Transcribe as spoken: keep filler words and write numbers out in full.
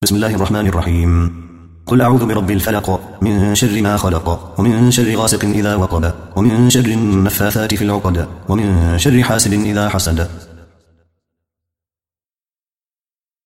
بسم الله الرحمن الرحيم. قل أعوذ برب الفلق من شر ما خلق ومن شر غاسق إذا وقب ومن شر النفاثات في العقد ومن شر حاسد إذا حسد.